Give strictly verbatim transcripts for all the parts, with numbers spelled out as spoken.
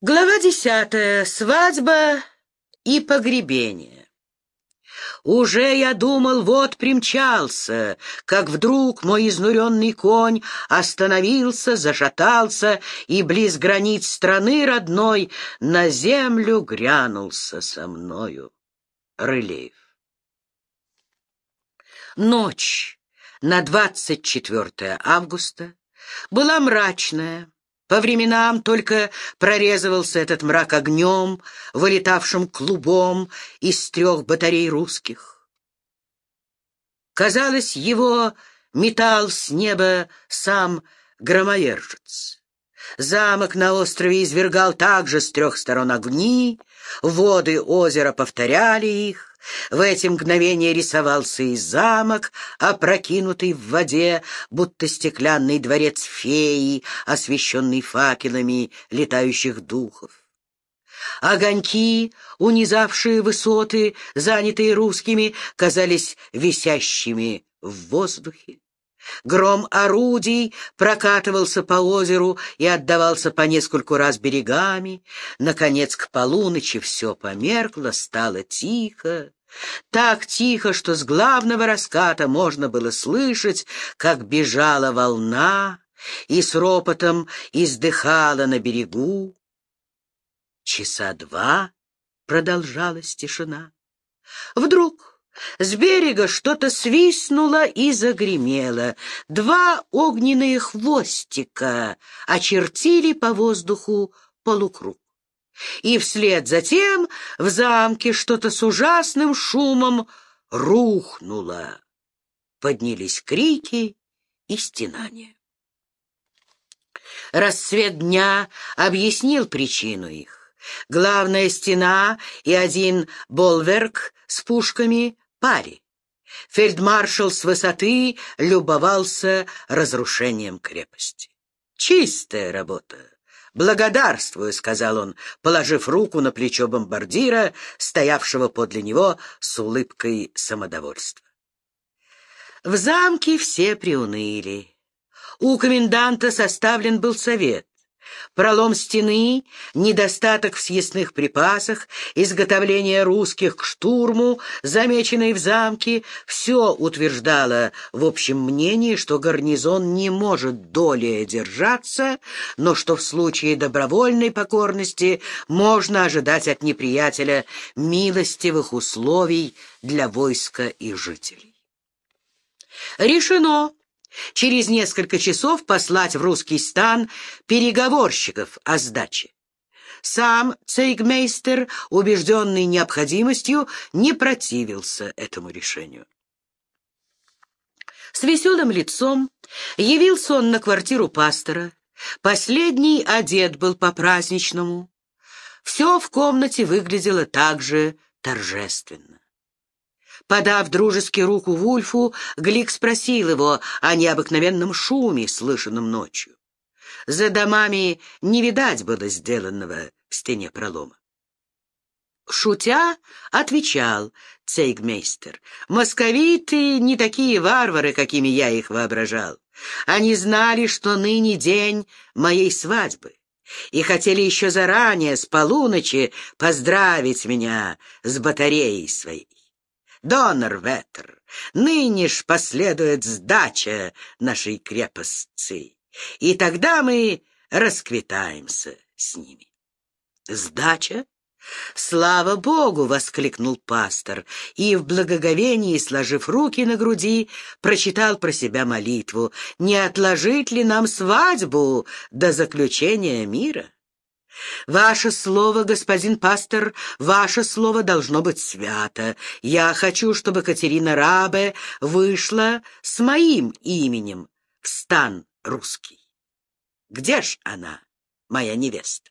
Глава десятая. Свадьба и погребение. Уже я думал, вот примчался, как вдруг мой изнуренный конь остановился, зашатался и близ границ страны родной на землю грянулся со мною. Рылеев. Ночь на двадцать четвёртое августа была мрачная. По временам только прорезывался этот мрак огнем, вылетавшим клубом из трех батарей русских. Казалось, его метал с неба сам громовержец. Замок на острове извергал также с трех сторон огни, воды озера повторяли их. В эти мгновения рисовался и замок, опрокинутый в воде, будто стеклянный дворец феи, освещенный факелами летающих духов. Огоньки, унизавшие высоты, занятые русскими, казались висящими в воздухе. Гром орудий прокатывался по озеру и отдавался по нескольку раз берегами. Наконец, к полуночи все померкло, стало тихо. Так тихо, что с главного раската можно было слышать, как бежала волна и с ропотом издыхала на берегу. Часа два продолжалась тишина. Вдруг с берега что-то свистнуло и загремело. Два огненные хвостика очертили по воздуху полукруг. И вслед за тем в замке что-то с ужасным шумом рухнуло. Поднялись крики и стенания. Рассвет дня объяснил причину их. Главная стена и один болверк с пушками пали. Фельдмаршал с высоты любовался разрушением крепости. «Чистая работа! Благодарствую», — сказал он, положив руку на плечо бомбардира, стоявшего подле него с улыбкой самодовольства. В замке все приуныли. У коменданта составлен был совет. Пролом стены, недостаток в съестных припасах, изготовление русских к штурму, замеченные в замке, все утверждало в общем мнении, что гарнизон не может долее держаться, но что в случае добровольной покорности можно ожидать от неприятеля милостивых условий для войска и жителей. Решено через несколько часов послать в русский стан переговорщиков о сдаче. Сам цейгмейстер, убежденный необходимостью, не противился этому решению. С веселым лицом явился он на квартиру пастора. Последний одет был по-праздничному. Все в комнате выглядело также торжественно. Подав дружески руку Вульфу, Глик спросил его о необыкновенном шуме, слышанном ночью. За домами не видать было сделанного в стене пролома. Шутя, отвечал цейгмейстер: «Московиты не такие варвары, какими я их воображал. Они знали, что ныне день моей свадьбы, и хотели еще заранее, с полуночи, поздравить меня с батареей своей. Доннерветер, ныне ж последует сдача нашей крепости, и тогда мы расквитаемся с ними». «Сдача? Слава Богу!» — воскликнул пастор, и в благоговении, сложив руки на груди, прочитал про себя молитву: «Не отложить ли нам свадьбу до заключения мира?» «Ваше слово, господин пастор, ваше слово должно быть свято. Я хочу, чтобы Катерина Рабе вышла с моим именем в стан русский. Где ж она, моя невеста?»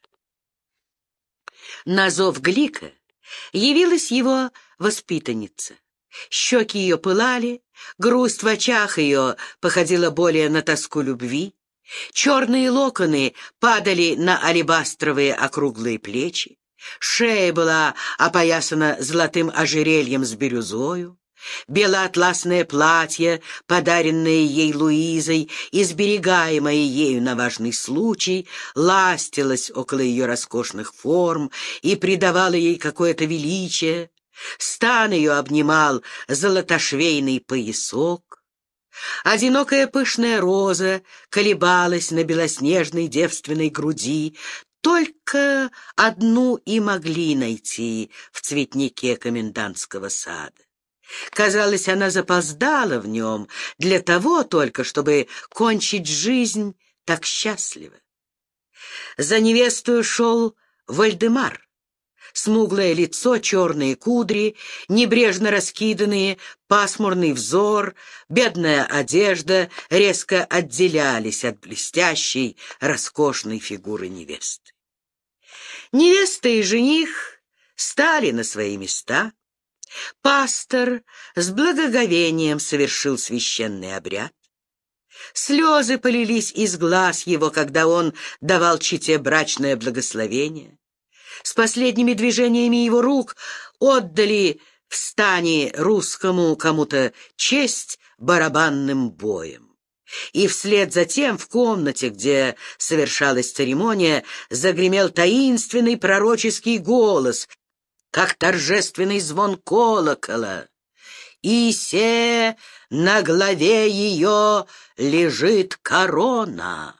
На зов Глика явилась его воспитанница. Щеки ее пылали, грусть в очах ее походила более на тоску любви. Черные локоны падали на алебастровые округлые плечи, шея была опоясана золотым ожерельем с бирюзою, Белоатласное платье, подаренное ей Луизой и сберегаемое ею на важный случай, ластилось около ее роскошных форм и придавало ей какое-то величие. Стан ее обнимал золотошвейный поясок. Одинокая пышная роза колебалась на белоснежной девственной груди. Только одну и могли найти в цветнике комендантского сада. Казалось, она запоздала в нем для того только, чтобы кончить жизнь так счастливо. За невестою шел Вальдемар. Смуглое лицо, черные кудри, небрежно раскиданные, пасмурный взор, бедная одежда резко отделялись от блестящей, роскошной фигуры невесты. Невеста и жених стали на свои места. Пастор с благоговением совершил священный обряд. Слезы полились из глаз его, когда он давал чете брачное благословение. С последними движениями его рук отдали в стане русскому кому-то честь барабанным боем. И вслед за тем в комнате, где совершалась церемония, загремел таинственный пророческий голос, как торжественный звон колокола. «И се на главе ее лежит корона».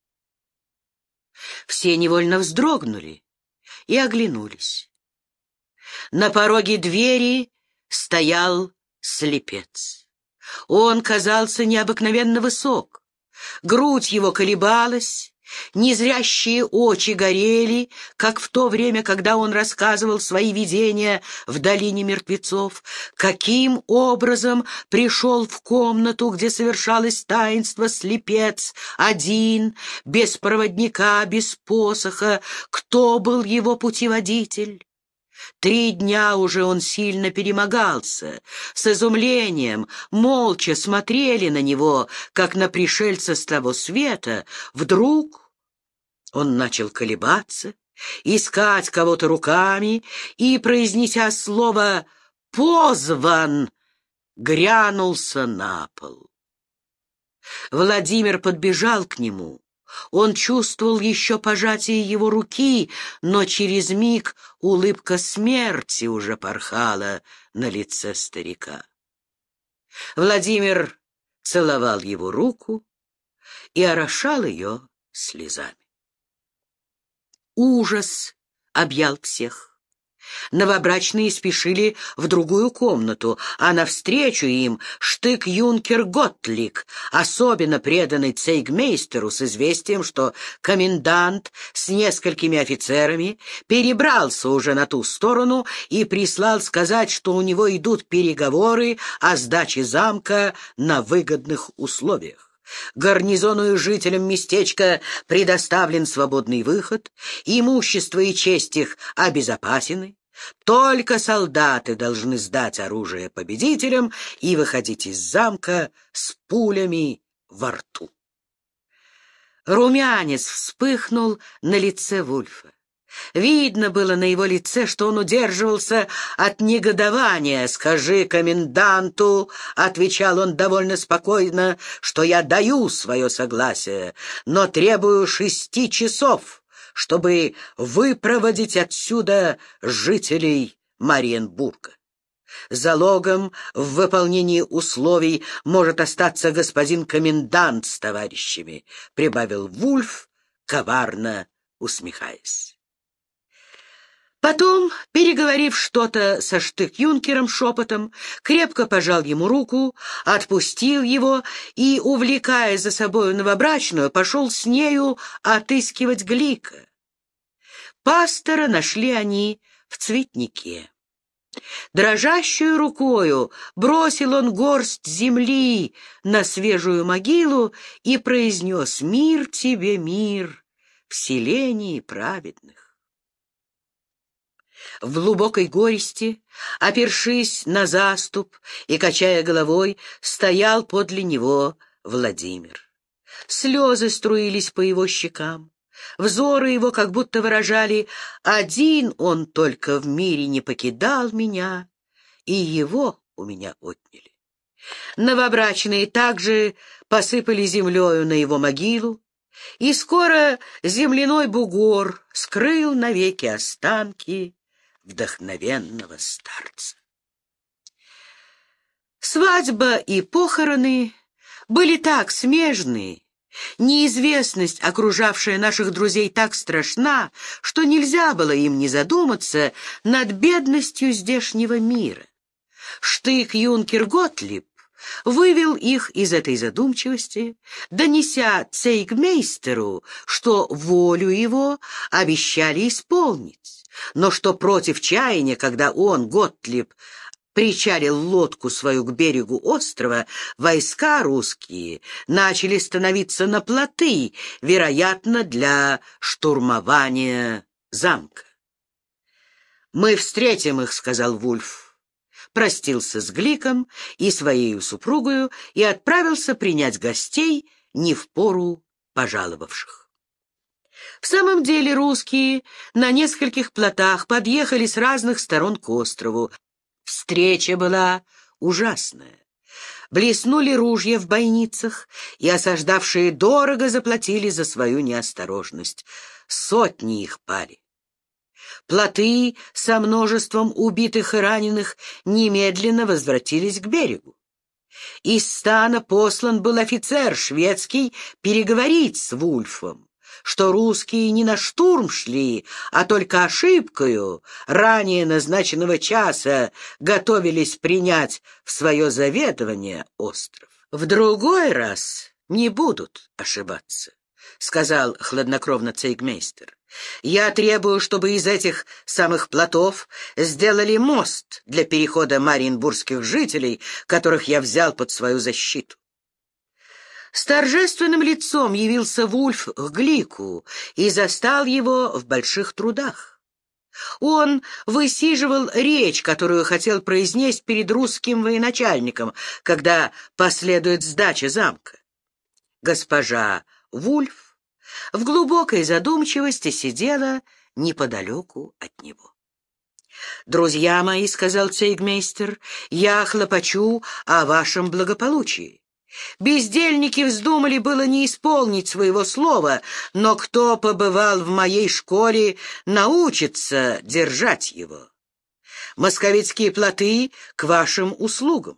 Все невольно вздрогнули и оглянулись. На пороге двери стоял слепец. Он казался необыкновенно высок. Грудь его колебалась, незрящие очи горели, как в то время, когда он рассказывал свои видения в долине мертвецов. Каким образом пришел в комнату, где совершалось таинство, слепец, один, без проводника, без посоха? Кто был его путеводитель? Три дня уже он сильно перемогался. С изумлением, молча смотрели на него, как на пришельца с того света. Вдруг он начал колебаться, искать кого-то руками и, произнеся слово «позван», грянулся на пол. Владимир подбежал к нему. Он чувствовал еще пожатие его руки, но через миг улыбка смерти уже порхала на лице старика. Владимир целовал его руку и орошал ее слезами. Ужас объял всех. Новобрачные спешили в другую комнату, а навстречу им штык-юнкер Готлик, особенно преданный цейгмейстеру, с известием, что комендант с несколькими офицерами перебрался уже на ту сторону и прислал сказать, что у него идут переговоры о сдаче замка на выгодных условиях. Гарнизону и жителям местечка предоставлен свободный выход, имущество и честь их обезопасены. Только солдаты должны сдать оружие победителям и выходить из замка с пулями во рту. Румянец вспыхнул на лице Вульфа. Видно было на его лице, что он удерживался от негодования. «Скажи коменданту», — отвечал он довольно спокойно, — «что я даю свое согласие, но требую шести часов, чтобы выпроводить отсюда жителей Мариенбурга. Залогом в выполнении условий может остаться господин комендант с товарищами», — прибавил Вульф, коварно усмехаясь. Потом, переговорив что-то со штык-юнкером шепотом, крепко пожал ему руку, отпустил его и, увлекая за собою новобрачную, пошел с нею отыскивать Глика. Пастора нашли они в цветнике. Дрожащую рукою бросил он горсть земли на свежую могилу и произнес: «Мир тебе, мир, в селении праведных». В глубокой горести, опершись на заступ и качая головой, стоял подле него Владимир. Слезы струились по его щекам. Взоры его как будто выражали: «Один он только в мире не покидал меня, и его у меня отняли. Новобрачные также посыпали землею на его могилу, и скоро земляной бугор скрыл навеки останки вдохновенного старца. Свадьба и похороны были так смежны, неизвестность, окружавшая наших друзей, так страшна, что нельзя было им не задуматься над бедностью здешнего мира. Штык-юнкер Готлиб вывел их из этой задумчивости, донеся цейгмейстеру, что волю его обещали исполнить, но что против чаяния, когда он, Готлиб, причалил лодку свою к берегу острова, войска русские начали становиться на плоты, вероятно, для штурмования замка. «Мы встретим их», — сказал Вульф, простился с Гликом и своей супругою и отправился принять гостей не в пору пожаловавших. В самом деле русские на нескольких плотах подъехали с разных сторон к острову. Встреча была ужасная. Блеснули ружья в бойницах, и осаждавшие дорого заплатили за свою неосторожность. Сотни их пали. Плоты со множеством убитых и раненых немедленно возвратились к берегу. Из стана послан был офицер шведский переговорить с Вульфом, что русские не на штурм шли, а только ошибкою ранее назначенного часа готовились принять в свое заведование остров. «В другой раз не будут ошибаться», — сказал хладнокровно цейгмейстер. «Я требую, чтобы из этих самых плотов сделали мост для перехода мариенбургских жителей, которых я взял под свою защиту». С торжественным лицом явился Вульф к Глику и застал его в больших трудах. Он высиживал речь, которую хотел произнести перед русским военачальником, когда последует сдача замка. Госпожа Вульф в глубокой задумчивости сидела неподалеку от него. «Друзья мои, — сказал цейгмейстер, — я хлопочу о вашем благополучии. Бездельники вздумали было не исполнить своего слова, но кто побывал в моей школе, научится держать его. Московицкие плоты к вашим услугам.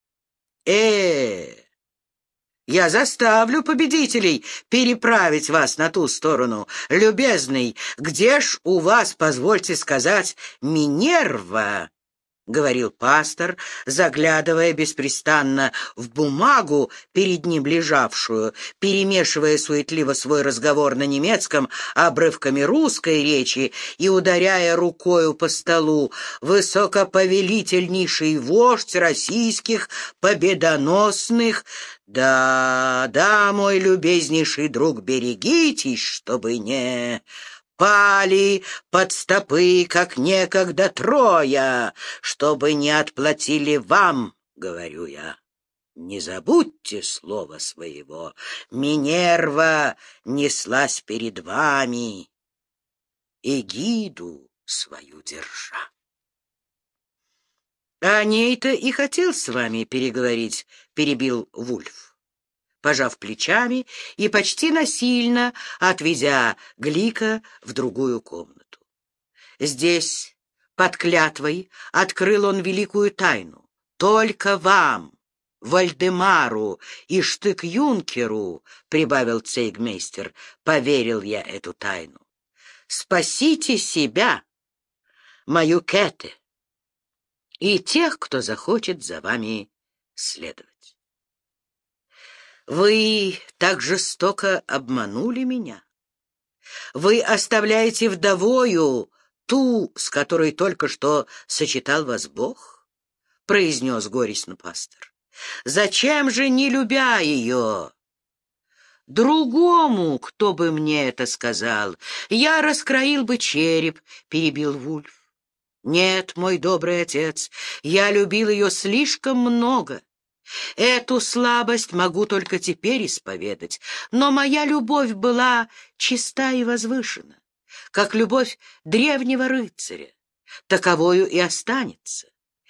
Э, я заставлю победителей переправить вас на ту сторону. Любезный, где ж у вас, позвольте сказать, Минерва?» — говорил пастор, заглядывая беспрестанно в бумагу, перед ним лежавшую, перемешивая суетливо свой разговор на немецком обрывками русской речи и ударяя рукою по столу. «Высокоповелительнейший вождь российских победоносных! Да, да, мой любезнейший друг, берегитесь, чтобы не... пали под стопы, как некогда Троя, чтобы не отплатили вам, говорю я. Не забудьте слова своего. Минерва неслась перед вами, эгиду свою держа». «О ней-то и хотел с вами переговорить», — перебил Вульф, пожав плечами и почти насильно отведя Глика в другую комнату. Здесь, под клятвой, открыл он великую тайну. «Только вам, Вальдемару и штык-юнкеру, — прибавил цейгмейстер, — поверил я эту тайну. Спасите себя, мою Кэте, и тех, кто захочет за вами следовать. Вы так жестоко обманули меня. Вы оставляете вдовою ту, с которой только что сочетал вас Бог, — произнес горестно пастор. Зачем же, не любя ее? Другому, кто бы мне это сказал, я раскроил бы череп, — перебил Вульф. Нет, мой добрый отец, я любил ее слишком много. Эту слабость могу только теперь исповедать, но моя любовь была чиста и возвышена, как любовь древнего рыцаря, таковою и останется.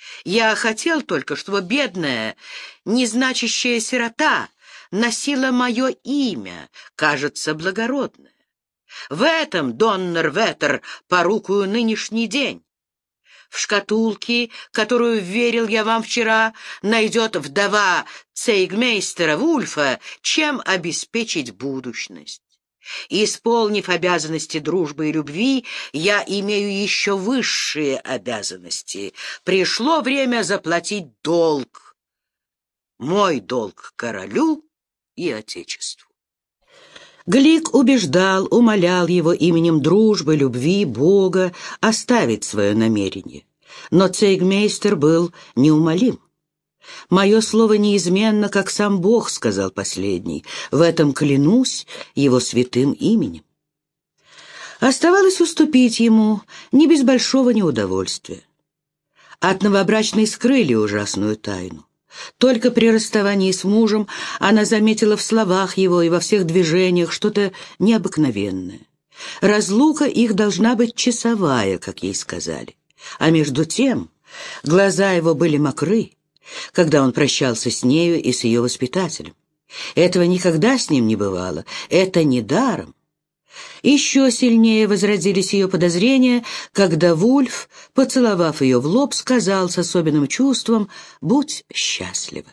Я хотел только, чтобы бедная, незначащая сирота носила мое имя, кажется, благородное. В этом, Доннер Ветер, порукую нынешний день. В шкатулке, которую верил я вам вчера, найдет вдова цейгмейстера Вульфа, чем обеспечить будущность. Исполнив обязанности дружбы и любви, я имею еще высшие обязанности. Пришло время заплатить долг. Мой долг королю и отечеству. Глик убеждал, умолял его именем дружбы, любви, Бога оставить свое намерение. Но цейгмейстер был неумолим. «Мое слово неизменно, как сам Бог», — сказал последний. «В этом клянусь его святым именем». Оставалось уступить ему не без большого неудовольствия. От новобрачной скрыли ужасную тайну. Только при расставании с мужем она заметила в словах его и во всех движениях что-то необыкновенное. Разлука их должна быть часовая, как ей сказали. А между тем глаза его были мокры, когда он прощался с нею и с ее воспитателем. Этого никогда с ним не бывало, это недаром. Еще сильнее возродились ее подозрения, когда Вульф, поцеловав ее в лоб, сказал с особенным чувством: «Будь счастлива».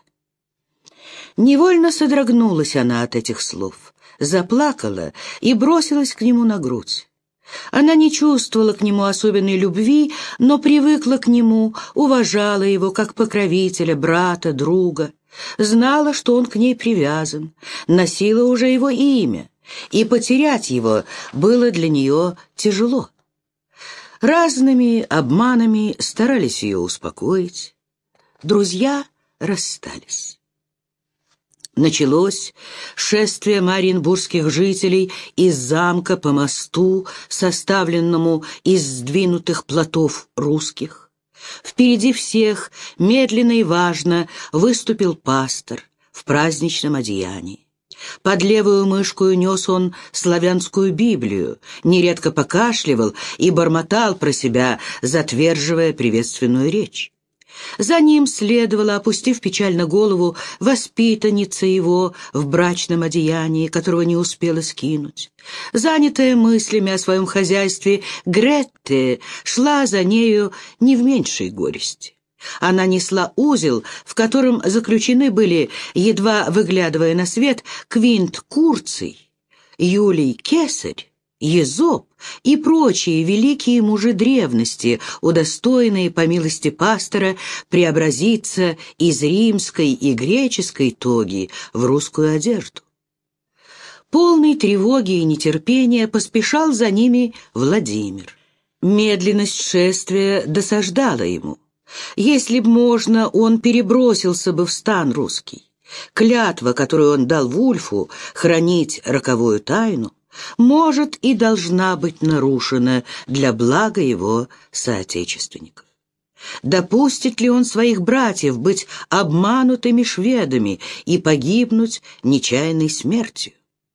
Невольно содрогнулась она от этих слов, заплакала и бросилась к нему на грудь. Она не чувствовала к нему особенной любви, но привыкла к нему, уважала его как покровителя, брата, друга, знала, что он к ней привязан, носила уже его имя, и потерять его было для нее тяжело. Разными обманами старались ее успокоить. Друзья расстались. Началось шествие мариенбургских жителей из замка по мосту, составленному из сдвинутых плотов русских. Впереди всех, медленно и важно, выступил пастор в праздничном одеянии. Под левую мышку нес он славянскую Библию, нередко покашливал и бормотал про себя, затверживая приветственную речь. За ним следовала, опустив печально голову, воспитанница его в брачном одеянии, которого не успела скинуть. Занятая мыслями о своем хозяйстве, Гретте шла за нею не в меньшей горести. Она несла узел, в котором заключены были, едва выглядывая на свет, Квинт Курций, Юлий Кесарь, Езоп и прочие великие мужи древности, удостоенные по милости пастора преобразиться из римской и греческой тоги в русскую одежду. Полный тревоги и нетерпения поспешал за ними Владимир. Медленность шествия досаждала ему. Если б можно, он перебросился бы в стан русский. Клятва, которую он дал Вульфу, хранить роковую тайну, может и должна быть нарушена для блага его соотечественников. Допустит ли он своих братьев быть обманутыми шведами и погибнуть нечаянной смертью?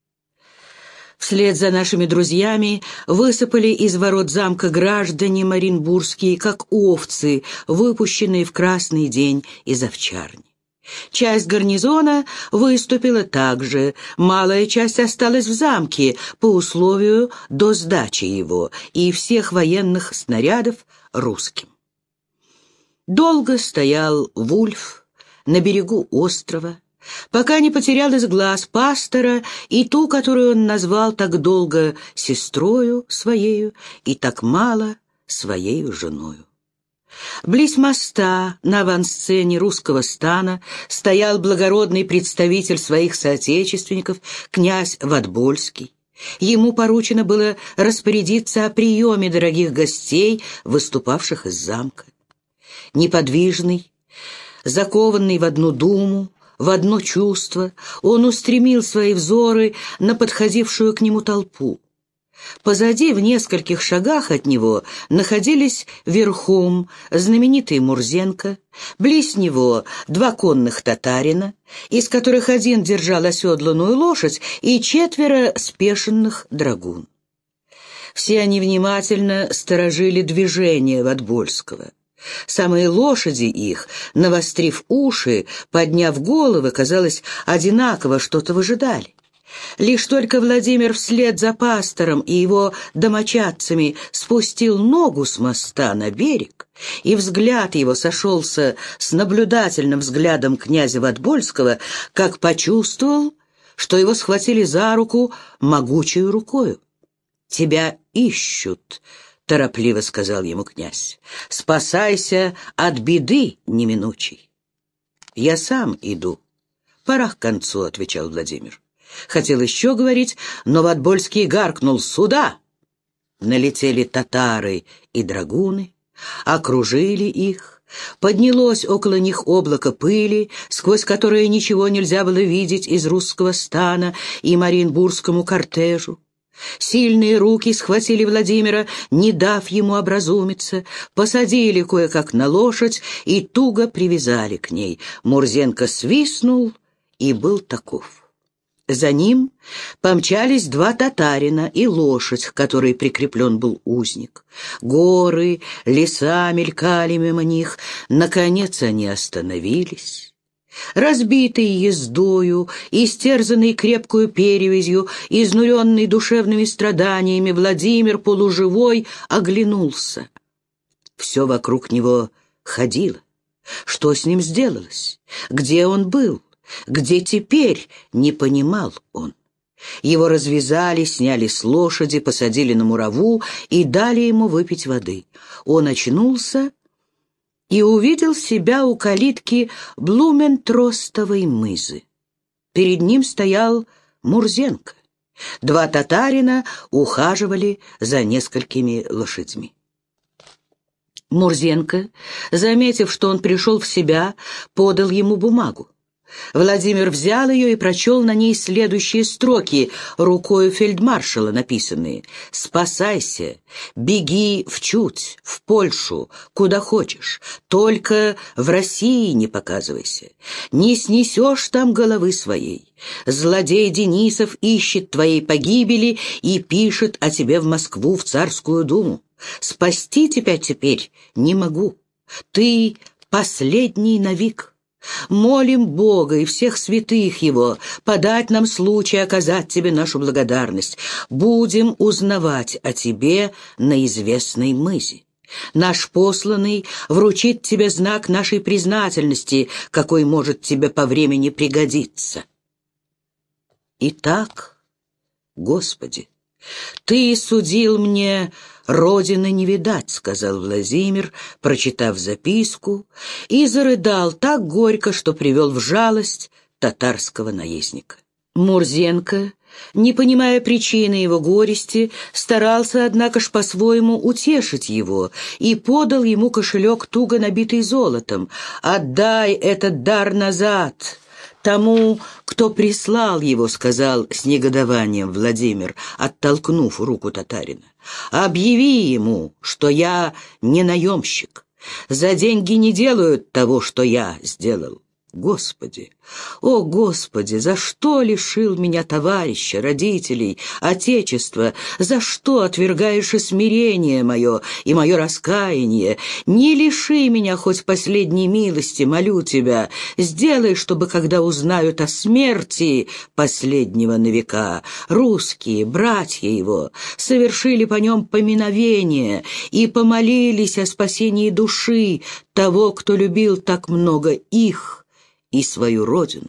Вслед за нашими друзьями высыпали из ворот замка граждане мариенбургские, как овцы, выпущенные в красный день из овчарни. Часть гарнизона выступила также, малая часть осталась в замке по условию до сдачи его и всех военных снарядов русским. Долго стоял Вульф на берегу острова, пока не потерял из глаз пастора и ту, которую он назвал так долго сестрою своею и так мало своею женою. Близ моста на авансцене русского стана стоял благородный представитель своих соотечественников, князь Ватбольский. Ему поручено было распорядиться о приеме дорогих гостей, выступавших из замка. Неподвижный, закованный в одну думу, в одно чувство, он устремил свои взоры на подходившую к нему толпу. Позади, в нескольких шагах от него, находились верхом знаменитый Мурзенко, близ него два конных татарина, из которых один держал оседланную лошадь, и четверо спешенных драгун. Все они внимательно сторожили движение Ватбольского. Самые лошади их, навострив уши, подняв головы, казалось, одинаково что-то выжидали. Лишь только Владимир вслед за пастором и его домочадцами спустил ногу с моста на берег, и взгляд его сошелся с наблюдательным взглядом князя Подбольского, как почувствовал, что его схватили за руку могучей рукою. «Тебя ищут», — торопливо сказал ему князь. «Спасайся от беды неминучей». «Я сам иду. Пора к концу», — отвечал Владимир. Хотел еще говорить, но Подбольский гаркнул: «Сюда!» Налетели татары и драгуны, окружили их. Поднялось около них облако пыли, сквозь которое ничего нельзя было видеть из русского стана и Мариенбургскому кортежу. Сильные руки схватили Владимира, не дав ему образумиться, посадили кое-как на лошадь и туго привязали к ней. Мурзенко свистнул и был таков. За ним помчались два татарина и лошадь, к которой прикреплен был узник. Горы, леса мелькали мимо них. Наконец они остановились. Разбитый ездою, истерзанный крепкую перевязью, изнуренный душевными страданиями, Владимир, полуживой, оглянулся. Все вокруг него ходило. Что с ним сделалось? Где он был? Где теперь, не понимал он. Его развязали, сняли с лошади, посадили на мураву и дали ему выпить воды. Он очнулся и увидел себя у калитки Блументростовой мызы. Перед ним стоял Мурзенко. Два татарина ухаживали за несколькими лошадьми. Мурзенко, заметив, что он пришел в себя, подал ему бумагу. Владимир взял ее и прочел на ней следующие строки, рукою фельдмаршала написанные: «Спасайся, беги в Чуть, в Польшу, куда хочешь, только в России не показывайся, не снесешь там головы своей. Злодей Денисов ищет твоей погибели и пишет о тебе в Москву, в Царскую Думу. Спасти тебя теперь не могу, ты последний навек. Молим Бога и всех святых Его подать нам случай оказать Тебе нашу благодарность. Будем узнавать о Тебе на известной мызе. Наш посланный вручит Тебе знак нашей признательности, какой может Тебе по времени пригодиться». Итак, Господи, Ты судил мне «Родины не видать», — сказал Владимир, прочитав записку, и зарыдал так горько, что привел в жалость татарского наездника. Мурзенко, не понимая причины его горести, старался, однако ж, по-своему утешить его и подал ему кошелек, туго набитый золотом. «Отдай этот дар назад тому, кто прислал его», — сказал с негодованием Владимир, оттолкнув руку татарина. «Объяви ему, что я не наемщик. За деньги не делают того, что я сделал». Господи, о Господи, за что лишил меня товарища, родителей, отечества? За что отвергаешь и смирение мое, и мое раскаяние? Не лиши меня хоть последней милости, молю тебя. Сделай, чтобы, когда узнают о смерти последнего на века, русские, братья его, совершили по нем поминовение и помолились о спасении души того, кто любил так много их и свою родину.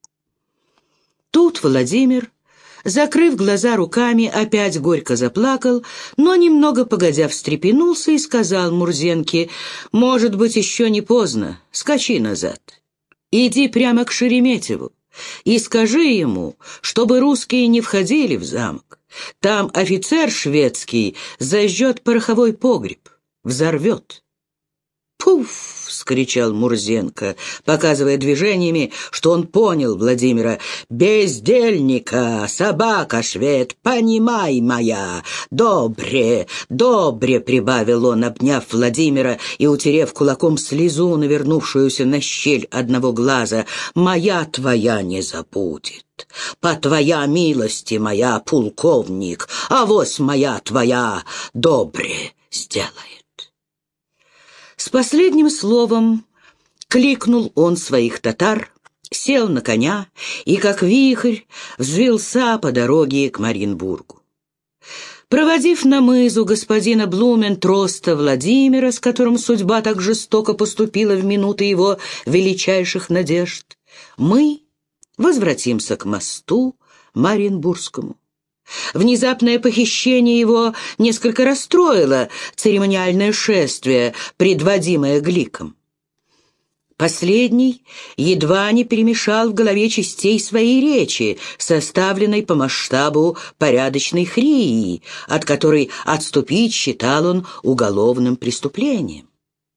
Тут Владимир, закрыв глаза руками, опять горько заплакал, но немного погодя встрепенулся и сказал Мурзенке: «Может быть, еще не поздно, скачи назад. Иди прямо к Шереметьеву и скажи ему, чтобы русские не входили в замок. Там офицер шведский зажжет пороховой погреб, взорвет». «Пуф!» — вскричал Мурзенко, показывая движениями, что он понял Владимира. «Бездельника, собака швед, понимай моя! Добре, добре!» — прибавил он, обняв Владимира и утерев кулаком слезу, навернувшуюся на щель одного глаза. «Моя твоя не забудет. По твоя милости моя, полковник, а вось моя твоя добре сделает». С последним словом кликнул он своих татар, сел на коня и, как вихрь, взвился по дороге к Мариенбургу. Проводив на мызу господина Блументроста Владимира, с которым судьба так жестоко поступила в минуты его величайших надежд, мы возвратимся к мосту Мариенбургскому. Внезапное похищение его несколько расстроило церемониальное шествие, предводимое Гликом. Последний едва не перемешал в голове частей своей речи, составленной по масштабу порядочной хрии, от которой отступить считал он уголовным преступлением.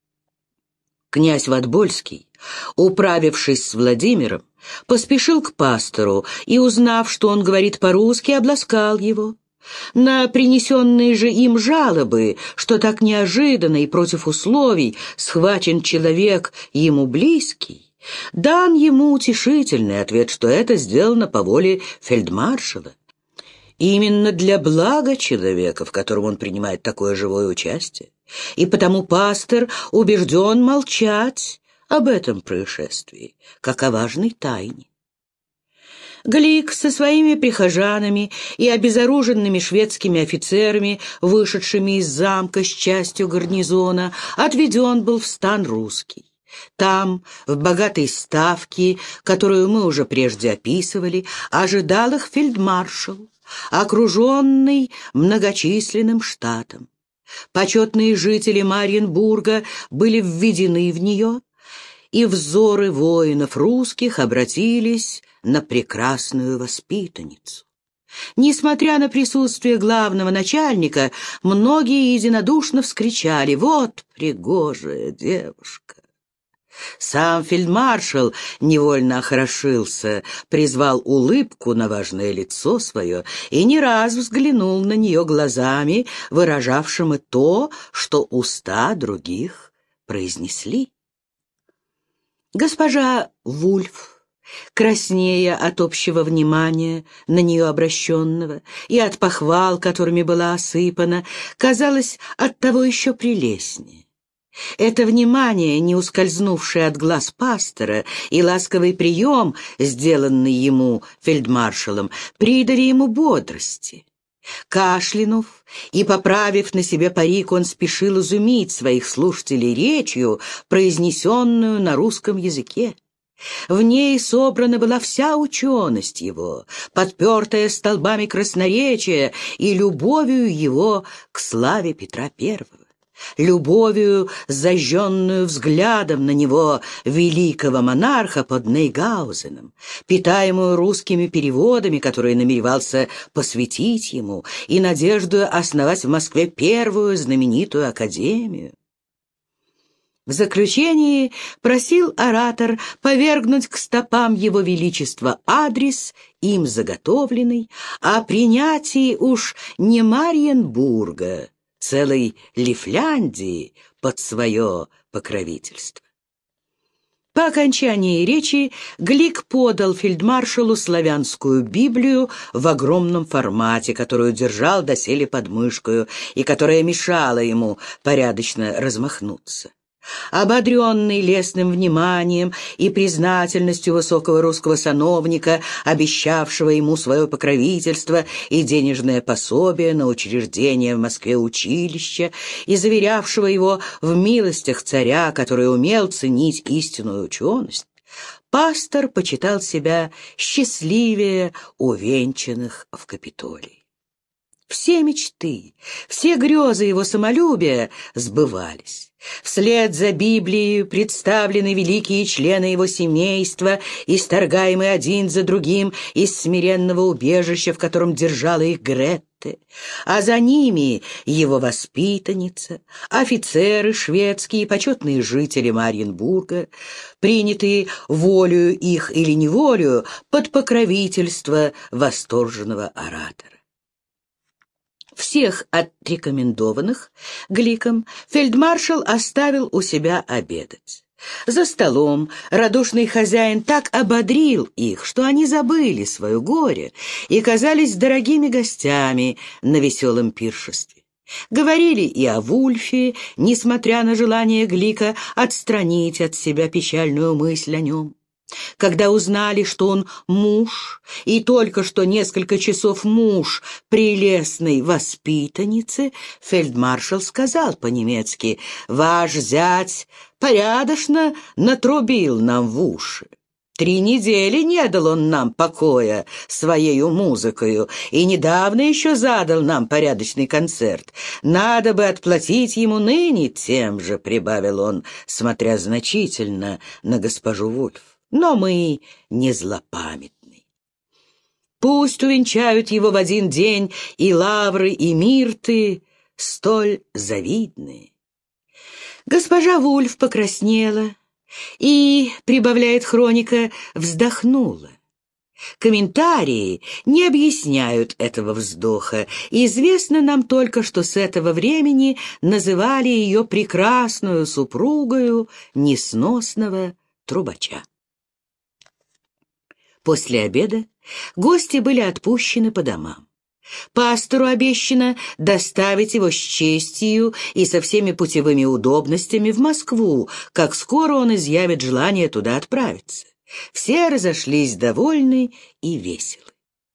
Князь Ватбольский, управившись с Владимиром, поспешил к пастору и, узнав, что он говорит по-русски, обласкал его. На принесенные же им жалобы, что так неожиданно и против условий схвачен человек ему близкий, дан ему утешительный ответ, что это сделано по воле фельдмаршала. Именно для блага человека, в котором он принимает такое живое участие, и потому пастор убежден молчать об этом происшествии, как о важной тайне. Глик со своими прихожанами и обезоруженными шведскими офицерами, вышедшими из замка с частью гарнизона, отведен был в стан русский. Там, в богатой ставке, которую мы уже прежде описывали, ожидал их фельдмаршал, окруженный многочисленным штатом. Почетные жители Мариенбурга были введены в нее, и взоры воинов русских обратились на прекрасную воспитанницу. Несмотря на присутствие главного начальника, многие единодушно вскричали: «Вот пригожая девушка!» Сам фельдмаршал невольно охорошился, призвал улыбку на важное лицо свое и не раз взглянул на нее глазами, выражавшими то, что уста других произнесли. Госпожа Вульф, краснея от общего внимания на нее обращенного и от похвал, которыми была осыпана, казалась оттого еще прелестнее. Это внимание, не ускользнувшее от глаз пастора, и ласковый прием, сделанный ему фельдмаршалом, придали ему бодрости. Кашлянув и поправив на себе парик, он спешил изумить своих слушателей речью, произнесенную на русском языке. В ней собрана была вся ученость его, подпертая столбами красноречия и любовью его к славе Петра Первого. Любовью, зажженную взглядом на него великого монарха под Нейгаузеном, питаемую русскими переводами, которые намеревался посвятить ему, и надеждою основать в Москве первую знаменитую академию. В заключении просил оратор повергнуть к стопам его величества адрес, им заготовленный, о принятии уж не Мариенбурга, целой Лифляндии под свое покровительство. По окончании речи Глик подал фельдмаршалу славянскую Библию в огромном формате, которую держал доселе под мышкою и которая мешала ему порядочно размахнуться. Ободренный лестным вниманием и признательностью высокого русского сановника, обещавшего ему свое покровительство и денежное пособие на учреждение в Москве училища, и заверявшего его в милостях царя, который умел ценить истинную ученость, пастор почитал себя счастливее увенчанных в Капитолии. Все мечты, все грезы его самолюбия сбывались. Вслед за Библией представлены великие члены его семейства, исторгаемые один за другим из смиренного убежища, в котором держала их Гретте, а за ними его воспитанница, офицеры шведские, почетные жители Мариенбурга, принятые волею их или неволею под покровительство восторженного оратора. Всех отрекомендованных Гликом фельдмаршал оставил у себя обедать. За столом радушный хозяин так ободрил их, что они забыли свое горе и казались дорогими гостями на веселом пиршестве. Говорили и о Вульфе, несмотря на желание Глика отстранить от себя печальную мысль о нем. Когда узнали, что он муж, и только что несколько часов муж прелестной воспитанницы, фельдмаршал сказал по-немецки: «Ваш зять порядочно натрубил нам в уши. Три недели не дал он нам покоя своею музыкою, и недавно еще задал нам порядочный концерт. Надо бы отплатить ему ныне тем же», — прибавил он, смотря значительно на госпожу Вульф. «Но мы не злопамятны. Пусть увенчают его в один день и лавры, и мирты, столь завидные». Госпожа Вульф покраснела и, прибавляет хроника, вздохнула. Комментарии не объясняют этого вздоха, и известно нам только, что с этого времени называли ее прекрасную супругою несносного трубача. После обеда гости были отпущены по домам. Пастору обещано доставить его с честью и со всеми путевыми удобностями в Москву, как скоро он изъявит желание туда отправиться. Все разошлись довольны и веселы.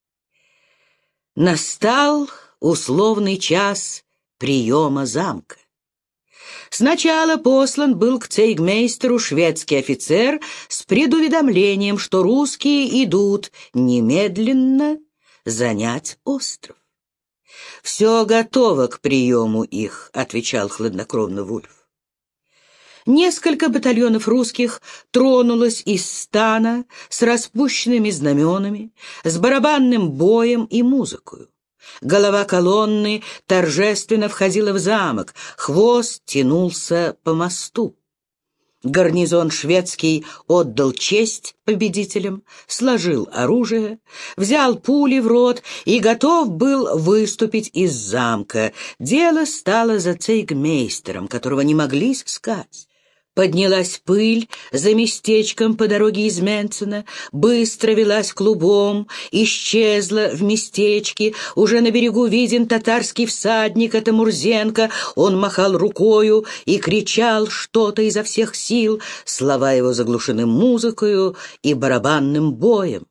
Настал условный час приема замка. Сначала послан был к цейгмейстеру шведский офицер с предуведомлением, что русские идут немедленно занять остров. «Все готово к приему их», — отвечал хладнокровно Вульф. Несколько батальонов русских тронулось из стана с распущенными знаменами, с барабанным боем и музыкою. Голова колонны торжественно входила в замок, хвост тянулся по мосту. Гарнизон шведский отдал честь победителям, сложил оружие, взял пули в рот и готов был выступить из замка. Дело стало за цейгмейстером, которого не могли сыскать. Поднялась пыль за местечком по дороге из Менцена, быстро велась клубом, исчезла в местечке. Уже на берегу виден татарский всадник, это Мурзенко. Он махал рукою и кричал что-то изо всех сил. Слова его заглушены музыкою и барабанным боем.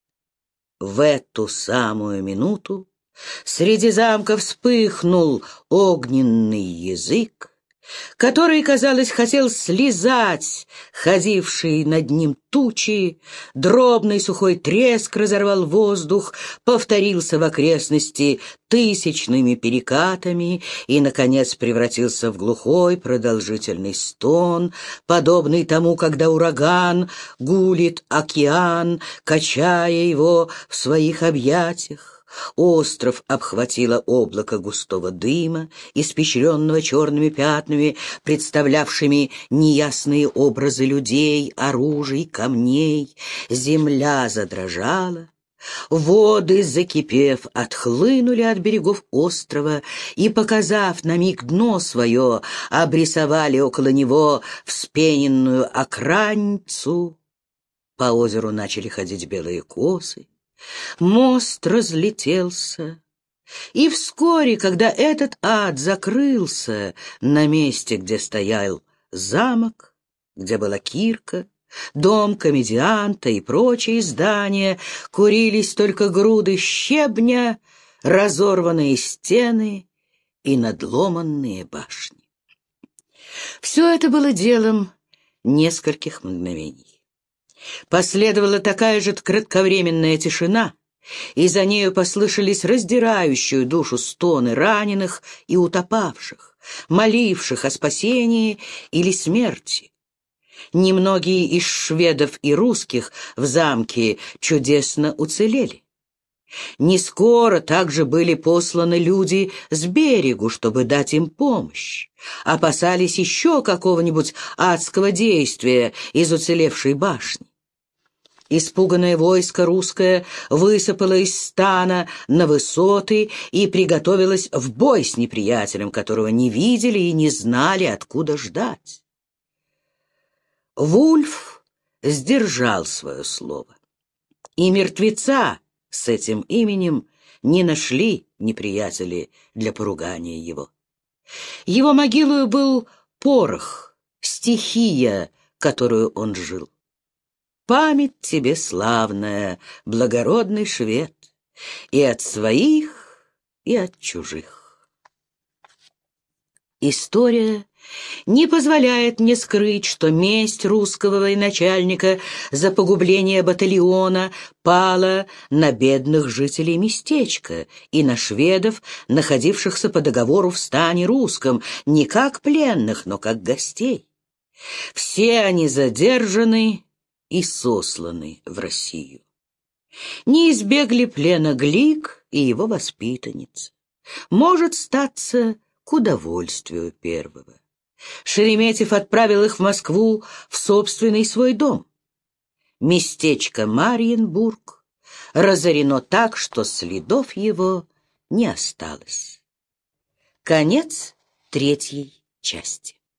В эту самую минуту среди замка вспыхнул огненный язык, который, казалось, хотел слизать ходившие над ним тучи. Дробный сухой треск разорвал воздух, повторился в окрестности тысячными перекатами и, наконец, превратился в глухой продолжительный стон, подобный тому, когда ураган гулит океан, качая его в своих объятиях. Остров обхватило облако густого дыма, испещренного черными пятнами, представлявшими неясные образы людей, оружий, камней. Земля задрожала. Воды, закипев, отхлынули от берегов острова и, показав на миг дно свое, обрисовали около него вспененную окранницу. По озеру начали ходить белые косы. Мост разлетелся, и вскоре, когда этот ад закрылся на месте, где стоял замок, где была кирка, дом комедианта и прочие здания, курились только груды щебня, разорванные стены и надломанные башни. Все это было делом нескольких мгновений. Последовала такая же кратковременная тишина, и за нею послышались раздирающую душу стоны раненых и утопавших, моливших о спасении или смерти. Немногие из шведов и русских в замке чудесно уцелели. Не скоро также были посланы люди с берегу, чтобы дать им помощь. Опасались еще какого-нибудь адского действия из уцелевшей башни. Испуганное войско русское высыпало из стана на высоты и приготовилось в бой с неприятелем, которого не видели и не знали, откуда ждать. Вульф сдержал свое слово, и мертвеца с этим именем не нашли неприятели для поругания его. Его могилою был порох, стихия, которую он жил. Память тебе славная, благородный швед, и от своих, и от чужих. История не позволяет мне скрыть, что месть русского военачальника за погубление батальона пала на бедных жителей местечка и на шведов, находившихся по договору в стане русском, не как пленных, но как гостей. Все они задержаны и сосланы в Россию. Не избегли плена Глик и его воспитанница. Может статься к удовольствию первого. Шереметьев отправил их в Москву в собственный свой дом. Местечко Марьинбург разорено так, что следов его не осталось. Конец третьей части.